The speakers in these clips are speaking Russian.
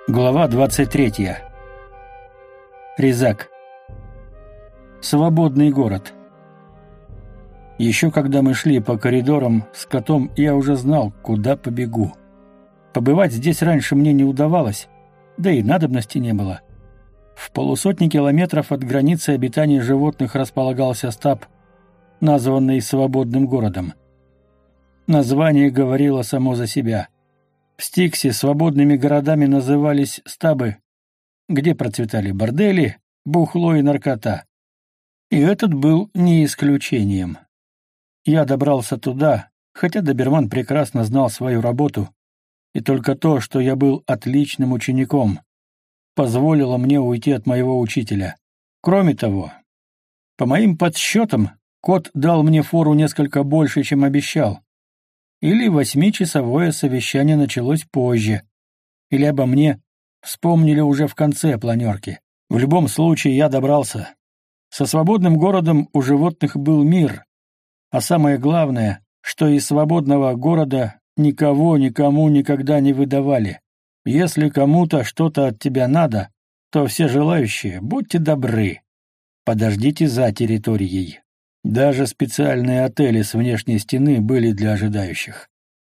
Глава 23. Резак. Свободный город. Еще когда мы шли по коридорам с котом, я уже знал, куда побегу. Побывать здесь раньше мне не удавалось, да и надобности не было. В полусотни километров от границы обитания животных располагался стаб, названный Свободным городом. Название говорило само за себя. В Стиксе свободными городами назывались стабы, где процветали бордели, бухло и наркота. И этот был не исключением. Я добрался туда, хотя доберман прекрасно знал свою работу, и только то, что я был отличным учеником, позволило мне уйти от моего учителя. Кроме того, по моим подсчетам, кот дал мне фору несколько больше, чем обещал. Или 8-часовое совещание началось позже, или обо мне вспомнили уже в конце планерки. В любом случае я добрался. Со свободным городом у животных был мир, а самое главное, что из свободного города никого никому никогда не выдавали. Если кому-то что-то от тебя надо, то все желающие, будьте добры, подождите за территорией. Даже специальные отели с внешней стены были для ожидающих.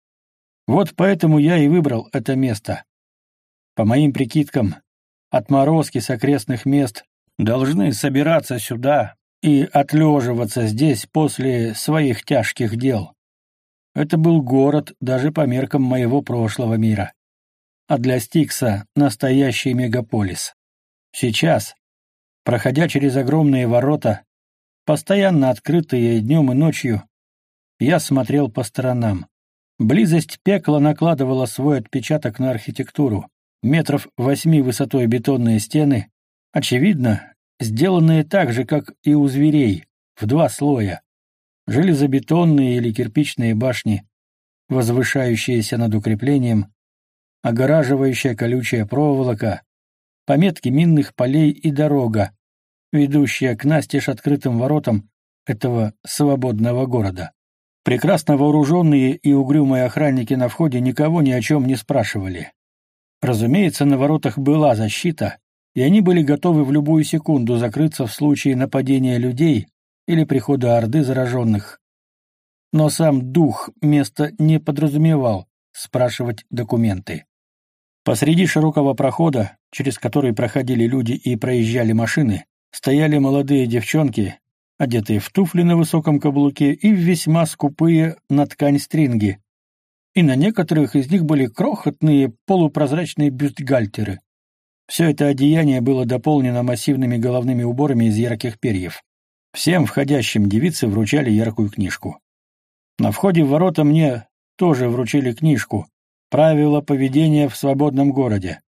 Вот поэтому я и выбрал это место. По моим прикидкам, отморозки с окрестных мест должны собираться сюда и отлеживаться здесь после своих тяжких дел. Это был город даже по меркам моего прошлого мира. А для Стикса настоящий мегаполис. Сейчас, проходя через огромные ворота, постоянно открытые днем и ночью, я смотрел по сторонам. Близость пекла накладывала свой отпечаток на архитектуру. 8 метров высотой бетонные стены, очевидно, сделанные так же, как и у зверей, в 2 слоя. Железобетонные или кирпичные башни, возвышающиеся над укреплением, огораживающая колючая проволока, пометки минных полей и дорога, ведущая к настежь открытым воротам этого свободного города. Прекрасно вооруженные и угрюмые охранники на входе никого ни о чем не спрашивали. Разумеется, на воротах была защита, и они были готовы в любую секунду закрыться в случае нападения людей или прихода орды зараженных. Но сам дух места не подразумевал спрашивать документы. Посреди широкого прохода, через который проходили люди и проезжали машины, стояли молодые девчонки, одетые в туфли на высоком каблуке и в весьма скупые на ткань стринги, и на некоторых из них были крохотные полупрозрачные бюстгальтеры. Все это одеяние было дополнено массивными головными уборами из ярких перьев. Всем входящим девицы вручали яркую книжку. На входе в ворота мне тоже вручили книжку «Правила поведения в свободном городе».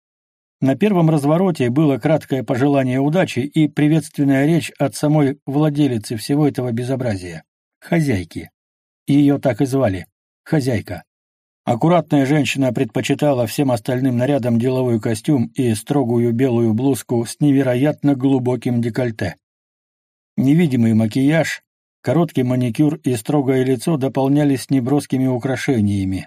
На первом развороте было краткое пожелание удачи и приветственная речь от самой владелицы всего этого безобразия — хозяйки. Ее так и звали — хозяйка. Аккуратная женщина предпочитала всем остальным нарядам деловой костюм и строгую белую блузку с невероятно глубоким декольте. Невидимый макияж, короткий маникюр и строгое лицо дополнялись неброскими украшениями.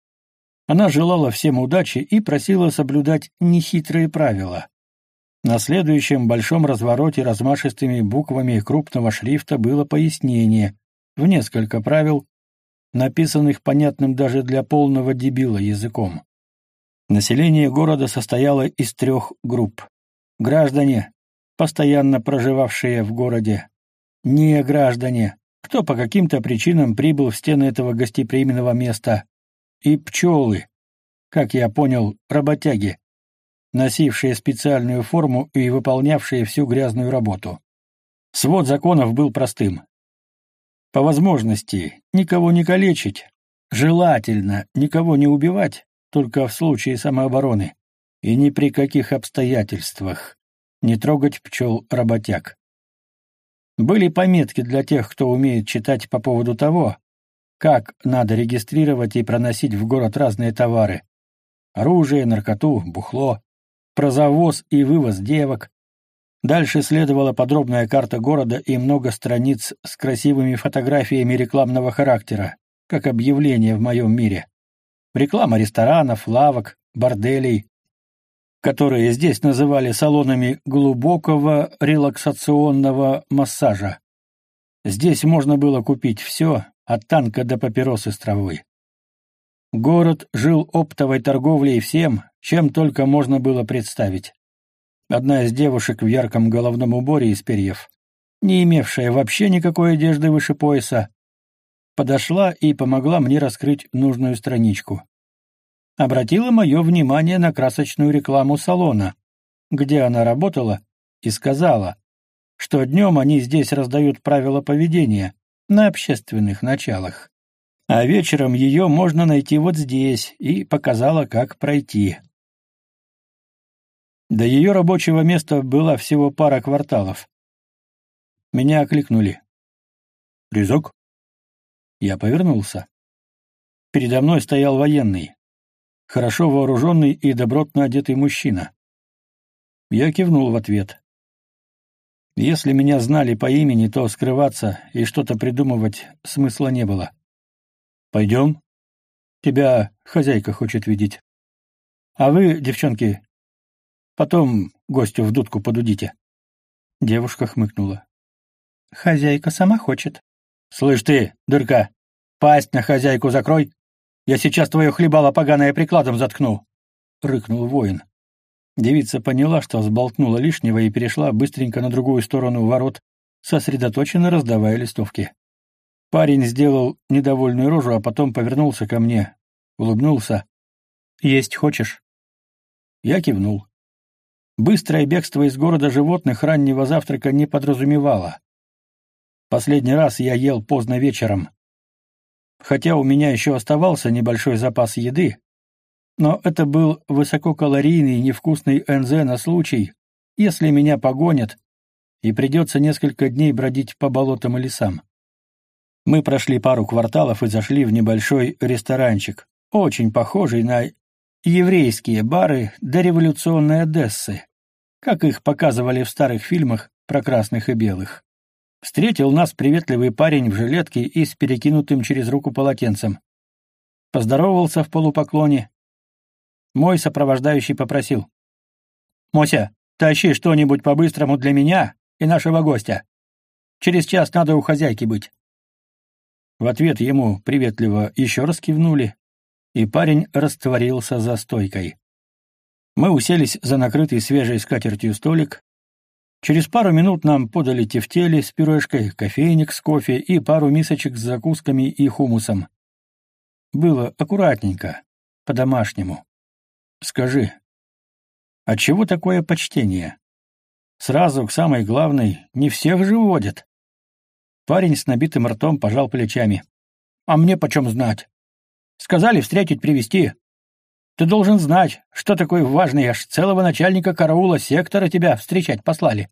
Она желала всем удачи и просила соблюдать нехитрые правила. На следующем большом развороте размашистыми буквами крупного шрифта было пояснение в несколько правил, написанных понятным даже для полного дебила языком. Население города состояло из 3 групп. Граждане, постоянно проживавшие в городе, неграждане, кто по каким-то причинам прибыл в стены этого гостеприимного места, и пчелы, как я понял, работяги, носившие специальную форму и выполнявшие всю грязную работу. Свод законов был простым. По возможности никого не калечить, желательно никого не убивать, только в случае самообороны, и ни при каких обстоятельствах не трогать пчел-работяг. Были пометки для тех, кто умеет читать по поводу того, как надо регистрировать и проносить в город разные товары: оружие, наркоту, бухло, про завоз и вывоз девок. Дальше следовала подробная карта города и много страниц с красивыми фотографиями рекламного характера, как объявление в моем мире. Реклама ресторанов, лавок, борделей, которые здесь называли салонами глубокого релаксационного массажа. Здесь можно было купить все, от танка до папиросы с травой. Город жил оптовой торговлей всем, чем только можно было представить. Одна из девушек в ярком головном уборе из перьев, не имевшая вообще никакой одежды выше пояса, подошла и помогла мне раскрыть нужную страничку. Обратила мое внимание на красочную рекламу салона, где она работала, и сказала, что днем они здесь раздают правила поведения на общественных началах, а вечером ее можно найти вот здесь, и показала, как пройти. До ее рабочего места было всего пара кварталов. Меня окликнули. «Резок?» Я повернулся. Передо мной стоял военный, хорошо вооруженный и добротно одетый мужчина. Я кивнул в ответ. Если меня знали по имени, то скрываться и что-то придумывать смысла не было. «Пойдем. Тебя хозяйка хочет видеть. А вы, девчонки, потом гостю в дудку подудите». Девушка хмыкнула. «Хозяйка сама хочет». «Слышь ты, дырка, пасть на хозяйку закрой. Я сейчас твое хлебало поганое прикладом заткну», — рыкнул воин. Девица поняла, что сболтнула лишнего, и перешла быстренько на другую сторону ворот, сосредоточенно раздавая листовки. Парень сделал недовольную рожу, а потом повернулся ко мне, улыбнулся. «Есть хочешь?» Я кивнул. Быстрое бегство из города животных раннего завтрака не подразумевало. Последний раз я ел поздно вечером. Хотя у меня еще оставался небольшой запас еды, но это был высококалорийный невкусный НЗ на случай, если меня погонят, и придется несколько дней бродить по болотам и лесам. Мы прошли пару кварталов и зашли в небольшой ресторанчик, очень похожий на еврейские бары дореволюционной Одессы, как их показывали в старых фильмах про красных и белых. Встретил нас приветливый парень в жилетке и с перекинутым через руку полотенцем. Поздоровался в полупоклоне. Мой сопровождающий попросил: «Мося, тащи что-нибудь по-быстрому для меня и нашего гостя. Через час надо у хозяйки быть». В ответ ему приветливо еще раз кивнули, и парень растворился за стойкой. Мы уселись за накрытый свежей скатертью столик. Через пару минут нам подали тефтели с пюрешкой, кофейник с кофе и пару мисочек с закусками и хумусом. Было аккуратненько, по-домашнему. Скажи, отчего такое почтение? Сразу к самой главной не всех же водят. Парень с набитым ртом пожал плечами. А мне почем знать? Сказали встретить, привезти. Ты должен знать, что такой важный, аж целого начальника караула сектора тебя встречать послали.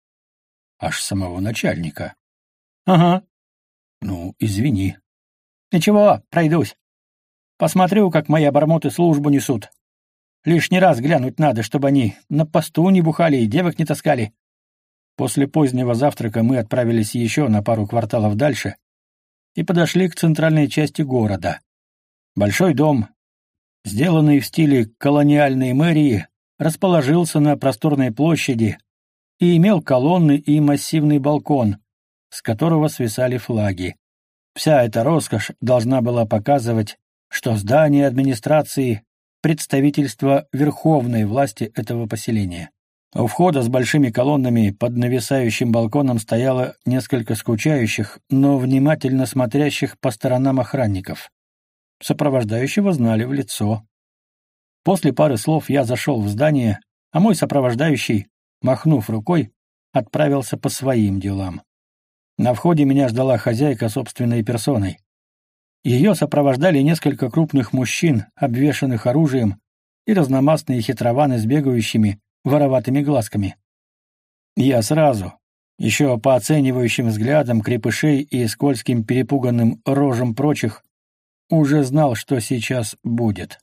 Аж самого начальника? Ага. Ну, извини. Ничего, пройдусь. Посмотрю, как мои обормоты службу несут. Лишний раз глянуть надо, чтобы они на посту не бухали и девок не таскали. После позднего завтрака мы отправились еще на пару кварталов дальше и подошли к центральной части города. Большой дом, сделанный в стиле колониальной мэрии, расположился на просторной площади и имел колонны и массивный балкон, с которого свисали флаги. Вся эта роскошь должна была показывать, что здание администрации — представительство верховной власти этого поселения. У входа с большими колоннами под нависающим балконом стояло несколько скучающих, но внимательно смотрящих по сторонам охранников. Сопровождающего знали в лицо. После пары слов я зашел в здание, а мой сопровождающий, махнув рукой, отправился по своим делам. На входе меня ждала хозяйка собственной персоной. Ее сопровождали несколько крупных мужчин, обвешанных оружием, и разномастные хитрованы с бегающими, вороватыми глазками. Я сразу, еще по оценивающим взглядам крепышей и скользким перепуганным рожам прочих, уже знал, что сейчас будет.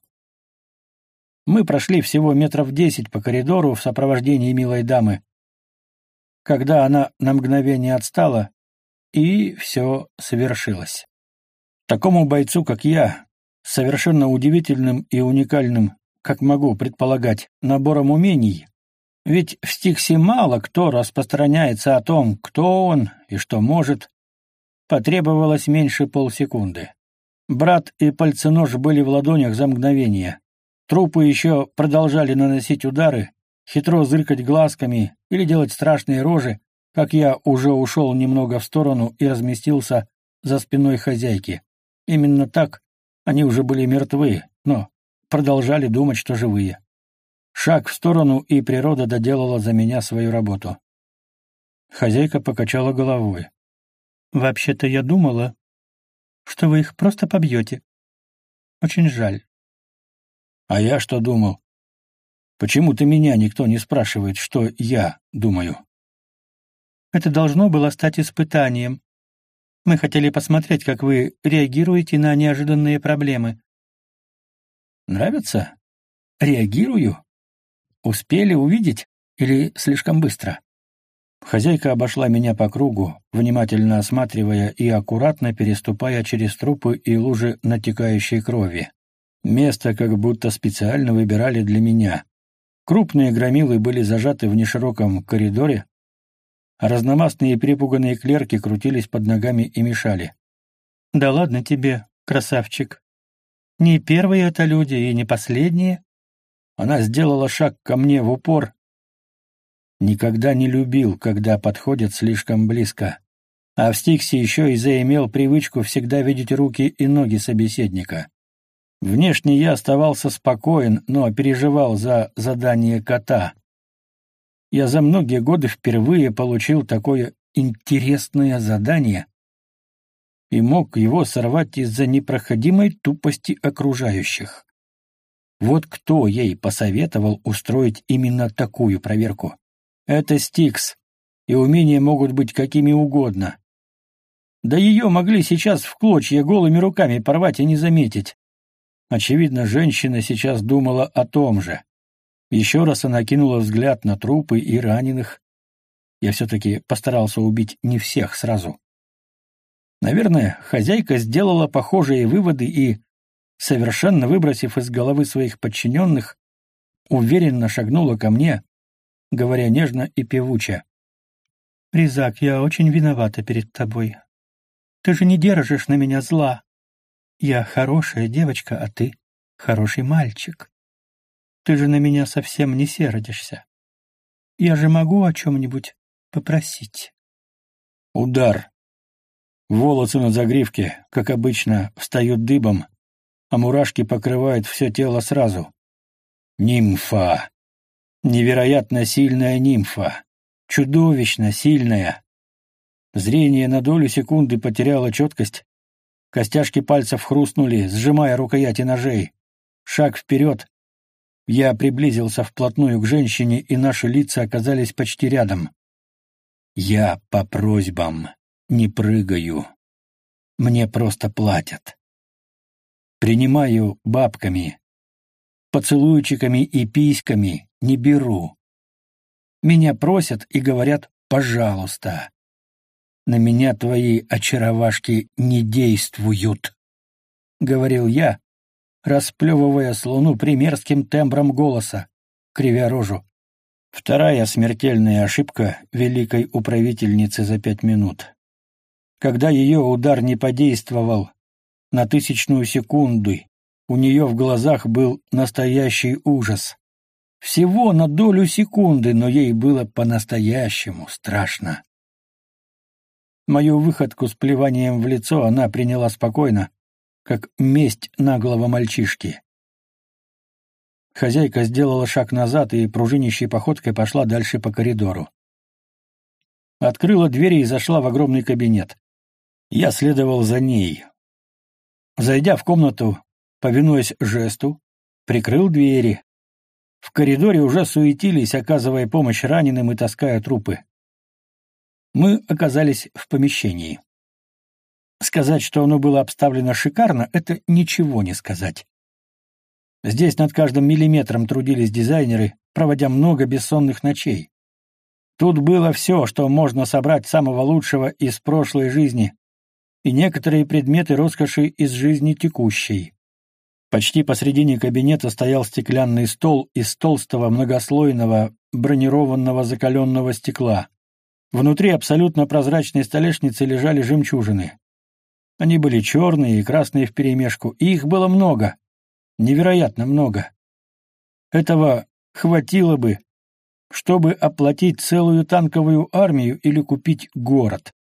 Мы прошли всего метров 10 по коридору в сопровождении милой дамы, когда она на мгновение отстала, и все совершилось. Такому бойцу, как я, с совершенно удивительным и уникальным как могу предполагать, набором умений, ведь в Стиксе мало кто распространяется о том, кто он и что может, потребовалось меньше полсекунды. Брат и пальценож были в ладонях за мгновение. Трупы еще продолжали наносить удары, хитро зыркать глазками или делать страшные рожи, как я уже ушел немного в сторону и разместился за спиной хозяйки. Именно так они уже были мертвы, но продолжали думать, что живые. Шаг в сторону, и природа доделала за меня свою работу. Хозяйка покачала головой. «Вообще-то я думала, что вы их просто побьете. Очень жаль». «А я что думал? Почему-то меня никто не спрашивает, что я думаю». «Это должно было стать испытанием. Мы хотели посмотреть, как вы реагируете на неожиданные проблемы». «Нравится? Реагирую? Успели увидеть или слишком быстро?» Хозяйка обошла меня по кругу, внимательно осматривая и аккуратно переступая через трупы и лужи натекающей крови. Место как будто специально выбирали для меня. Крупные громилы были зажаты в нешироком коридоре, а разномастные перепуганные клерки крутились под ногами и мешали. «Да ладно тебе, красавчик. Не первые это люди и не последние». Она сделала шаг ко мне в упор. Никогда не любил, когда подходят слишком близко. А в Стиксе еще и заимел привычку всегда видеть руки и ноги собеседника. Внешне я оставался спокоен, но переживал за задание кота. Я за многие годы впервые получил такое интересное задание и мог его сорвать из-за непроходимой тупости окружающих. Вот кто ей посоветовал устроить именно такую проверку? Это Стикс, и умения могут быть какими угодно. Да ее могли сейчас в клочья голыми руками порвать и не заметить. Очевидно, женщина сейчас думала о том же. Еще раз она кинула взгляд на трупы и раненых. Я все-таки постарался убить не всех сразу. Наверное, хозяйка сделала похожие выводы и, совершенно выбросив из головы своих подчиненных, уверенно шагнула ко мне, говоря нежно и певуче. «Ризак, я очень виновата перед тобой. Ты же не держишь на меня зла. Я хорошая девочка, а ты хороший мальчик. Ты же на меня совсем не сердишься. Я же могу о чем-нибудь попросить». Удар. Волосы на загривке, как обычно, встают дыбом, а мурашки покрывают все тело сразу. Нимфа. Невероятно сильная нимфа. Чудовищно сильная. Зрение на долю секунды потеряло четкость. Костяшки пальцев хрустнули, сжимая рукояти ножей. Шаг вперед. Я приблизился вплотную к женщине, и наши лица оказались почти рядом. Я по просьбам не прыгаю. Мне просто платят. Принимаю бабками. Поцелуйчиками и письками не беру. Меня просят и говорят «пожалуйста». На меня твои очаровашки не действуют, — говорил я, расплевывая слюну примерским тембром голоса, кривя рожу. Вторая смертельная ошибка великой управительницы за 5 минут. Когда ее удар не подействовал на 1000-ю секунду, у нее в глазах был настоящий ужас. Всего на долю секунды, но ей было по-настоящему страшно. Мою выходку с плеванием в лицо она приняла спокойно, как месть наглого мальчишки. Хозяйка сделала шаг назад и пружинищей походкой пошла дальше по коридору. Открыла двери и зашла в огромный кабинет. Я следовал за ней. Зайдя в комнату, повинуясь жесту, прикрыл двери. В коридоре уже суетились, оказывая помощь раненым и таская трупы. Мы оказались в помещении. Сказать, что оно было обставлено шикарно, это ничего не сказать. Здесь над каждым миллиметром трудились дизайнеры, проводя много бессонных ночей. Тут было все, что можно собрать самого лучшего из прошлой жизни, и некоторые предметы роскоши из жизни текущей. Почти посредине кабинета стоял стеклянный стол из толстого многослойного бронированного закаленного стекла. Внутри абсолютно прозрачной столешницы лежали жемчужины. Они были черные и красные вперемешку, и их было много, невероятно много. Этого хватило бы, чтобы оплатить целую танковую армию или купить город.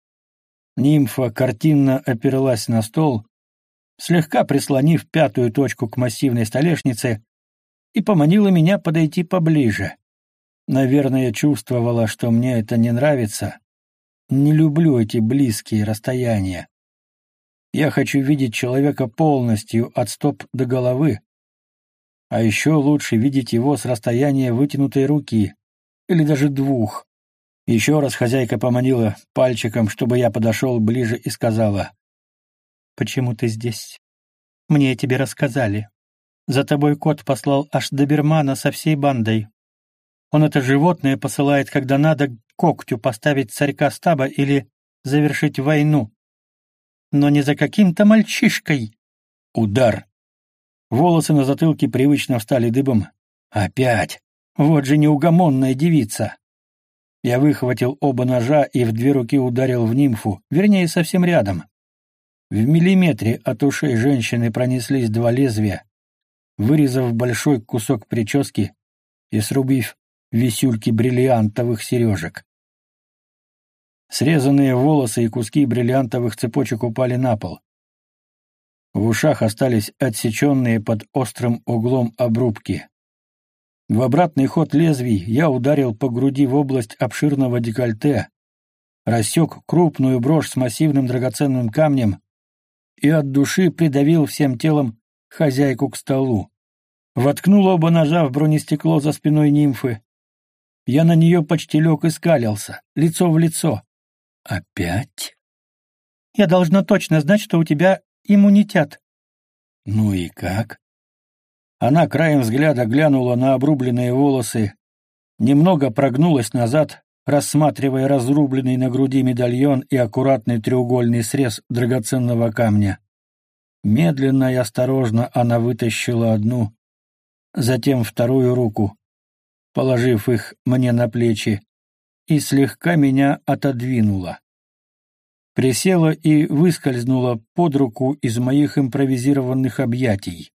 Нимфа картинно оперлась на стол, слегка прислонив пятую точку к массивной столешнице, и поманила меня подойти поближе. Наверное, чувствовала, что мне это не нравится. Не люблю эти близкие расстояния. Я хочу видеть человека полностью от стоп до головы, а еще лучше видеть его с расстояния вытянутой руки, или даже двух. Еще раз хозяйка поманила пальчиком, чтобы я подошел ближе, и сказала: «Почему ты здесь? Мне тебе рассказали. За тобой кот послал аж добермана со всей бандой. Он это животное посылает, когда надо к когтю поставить царька стаба или завершить войну. Но не за каким-то мальчишкой». Удар. Волосы на затылке привычно встали дыбом. Опять! Вот же неугомонная девица! Я выхватил оба ножа и в две руки ударил в нимфу, вернее, совсем рядом. В миллиметре от ушей женщины пронеслись два лезвия, вырезав большой кусок прически и срубив висюльки бриллиантовых сережек. Срезанные волосы и куски бриллиантовых цепочек упали на пол. В ушах остались отсеченные под острым углом обрубки. В обратный ход лезвий я ударил по груди в область обширного декольте, рассек крупную брошь с массивным драгоценным камнем и от души придавил всем телом хозяйку к столу. Воткнул оба ножа в бронестекло за спиной нимфы. Я на нее почти лег и скалился, лицо в лицо. Опять? Я должна точно знать, что у тебя иммунитет. Ну и как? Она краем взгляда глянула на обрубленные волосы, немного прогнулась назад, рассматривая разрубленный на груди медальон и аккуратный треугольный срез драгоценного камня. Медленно и осторожно она вытащила одну, затем вторую руку, положив их мне на плечи, и слегка меня отодвинула. Присела и выскользнула под руку из моих импровизированных объятий.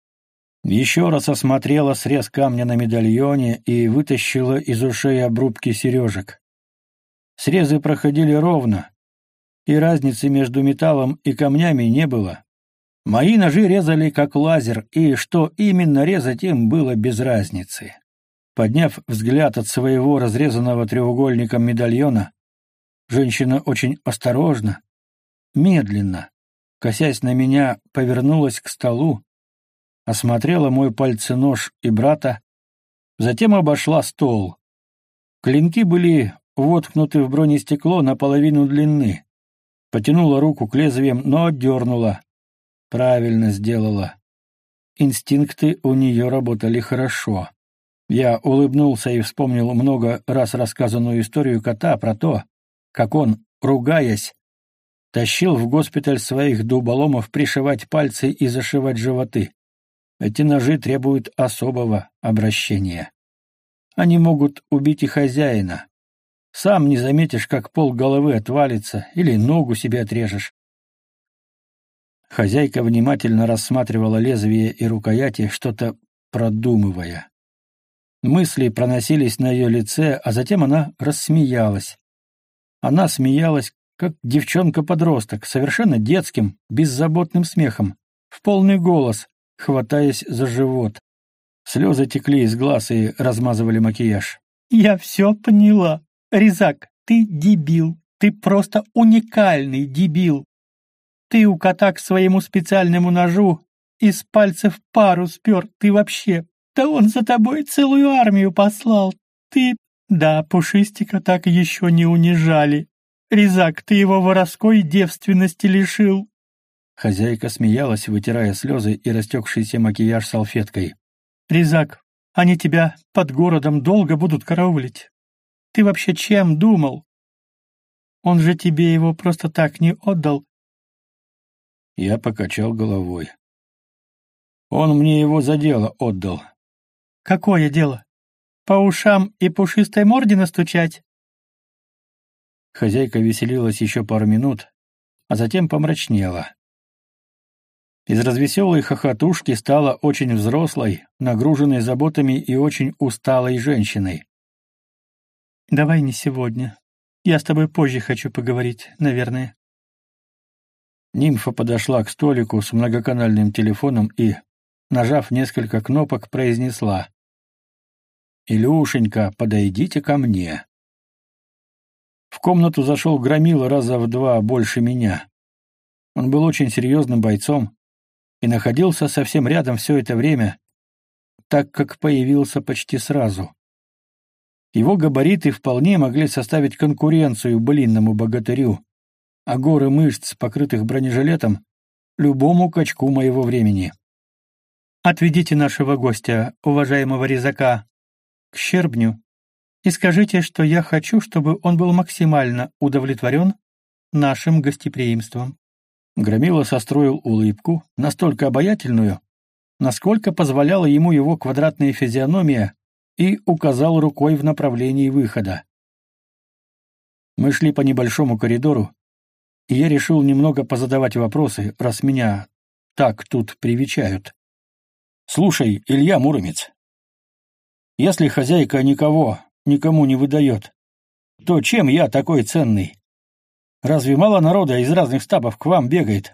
Еще раз осмотрела срез камня на медальоне и вытащила из ушей обрубки сережек. Срезы проходили ровно, и разницы между металлом и камнями не было. Мои ножи резали как лазер, и что именно резать им было без разницы. Подняв взгляд от своего разрезанного треугольником медальона, женщина очень осторожно, медленно, косясь на меня, повернулась к столу, осмотрела мой пальценож и брата, затем обошла стол. Клинки были воткнуты в бронестекло наполовину длины. Потянула руку к лезвиям, но отдернула. Правильно сделала. Инстинкты у нее работали хорошо. Я улыбнулся и вспомнил много раз рассказанную историю кота про то, как он, ругаясь, тащил в госпиталь своих дуболомов пришивать пальцы и зашивать животы. Эти ножи требуют особого обращения. Они могут убить и хозяина. Сам не заметишь, как пол головы отвалится или ногу себе отрежешь. Хозяйка внимательно рассматривала лезвие и рукояти, что-то продумывая. Мысли проносились на ее лице, а затем она рассмеялась. Она смеялась, как девчонка-подросток, совершенно детским, беззаботным смехом, в полный голос, хватаясь за живот. Слезы текли из глаз и размазывали макияж. «Я все поняла. Резак, ты дебил. Ты просто уникальный дебил. Ты у кота к своему специальному ножу из пальцев пару спер. Ты вообще... Да он за тобой целую армию послал. Ты... Да, Пушистика так еще не унижали. Резак, ты его воровской девственности лишил». Хозяйка смеялась, вытирая слезы и растекшийся макияж салфеткой. «Резак, они тебя под городом долго будут караулить. Ты вообще чем думал? Он же тебе его просто так не отдал». Я покачал головой. Он мне его за дело отдал. Какое дело? По ушам и пушистой морде настучать? Хозяйка веселилась еще пару минут, а затем помрачнела. Из развеселой хохотушки стала очень взрослой, нагруженной заботами и очень усталой женщиной. «Давай не сегодня. Я с тобой позже хочу поговорить, наверное». Нимфа подошла к столику с многоканальным телефоном и, нажав несколько кнопок, произнесла: «Илюшенька, подойдите ко мне». В комнату зашел Громила раза в 2 больше меня. Он был очень серьезным бойцом и находился совсем рядом все это время, так как появился почти сразу. Его габариты вполне могли составить конкуренцию былинному богатырю, а горы мышц, покрытых бронежилетом, любому качку моего времени. «Отведите нашего гостя, уважаемого резака, к щербню и скажите, что я хочу, чтобы он был максимально удовлетворен нашим гостеприимством». Громила состроил улыбку, настолько обаятельную, насколько позволяла ему его квадратная физиономия, и указал рукой в направлении выхода. Мы шли по небольшому коридору, и я решил немного позадавать вопросы, раз меня так тут привечают. «Слушай, Илья Муромец, если хозяйка никому не выдает, то чем я такой ценный? Разве мало народа из разных стабов к вам бегает?»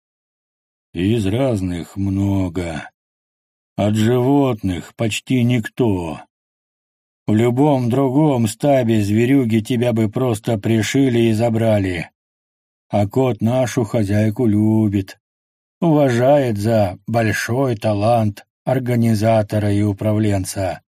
«Из разных много. От животных почти никто. В любом другом стабе зверюги тебя бы просто пришили и забрали. А кот нашу хозяйку любит, уважает за большой талант организатора и управленца.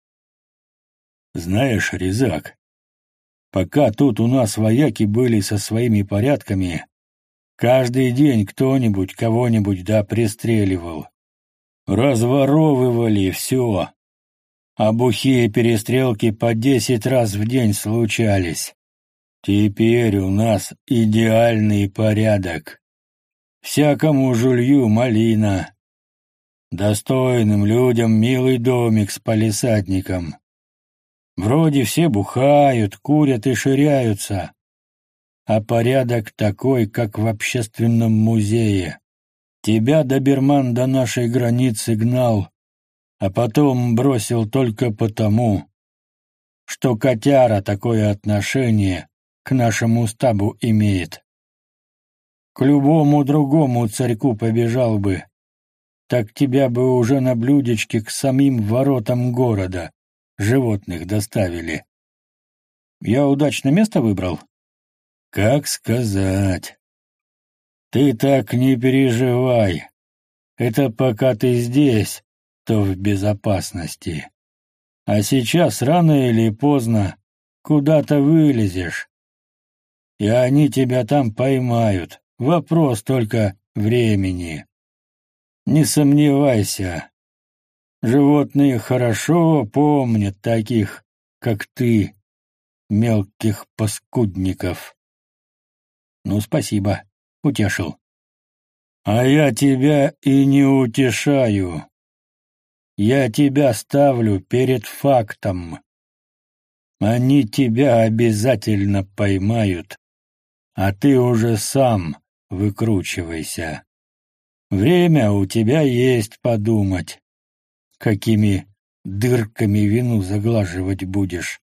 Знаешь, Резак, пока тут у нас вояки были со своими порядками, каждый день кто-нибудь кого-нибудь пристреливал. Разворовывали все. А бухие перестрелки по 10 раз в день случались. Теперь у нас идеальный порядок. Всякому жулью малина. Достойным людям милый домик с палисадником. Вроде все бухают, курят и ширяются. А порядок такой, как в общественном музее. Тебя доберман до нашей границы гнал, а потом бросил только потому, что котяра такое отношение к нашему стабу имеет. К любому другому царьку побежал бы, так тебя бы уже на блюдечке к самим воротам города животных доставили. Я удачно место выбрал? Как сказать. Ты так не переживай. Это пока ты здесь, то в безопасности. А сейчас рано или поздно куда-то вылезешь, и они тебя там поймают. Вопрос только времени. Не сомневайся. Животные хорошо помнят таких, как ты, мелких паскудников. Ну, спасибо, утешил. А я тебя и не утешаю. Я тебя ставлю перед фактом. Они тебя обязательно поймают, а ты уже сам выкручивайся. Время у тебя есть подумать, какими дырками вину заглаживать будешь.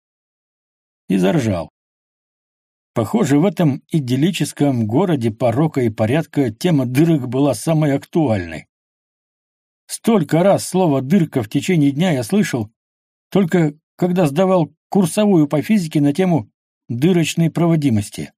И заржал. Похоже, в этом идиллическом городе порока и порядка тема дырок была самой актуальной. Столько раз слово «дырка» в течение дня я слышал, только когда сдавал курсовую по физике на тему дырочной проводимости.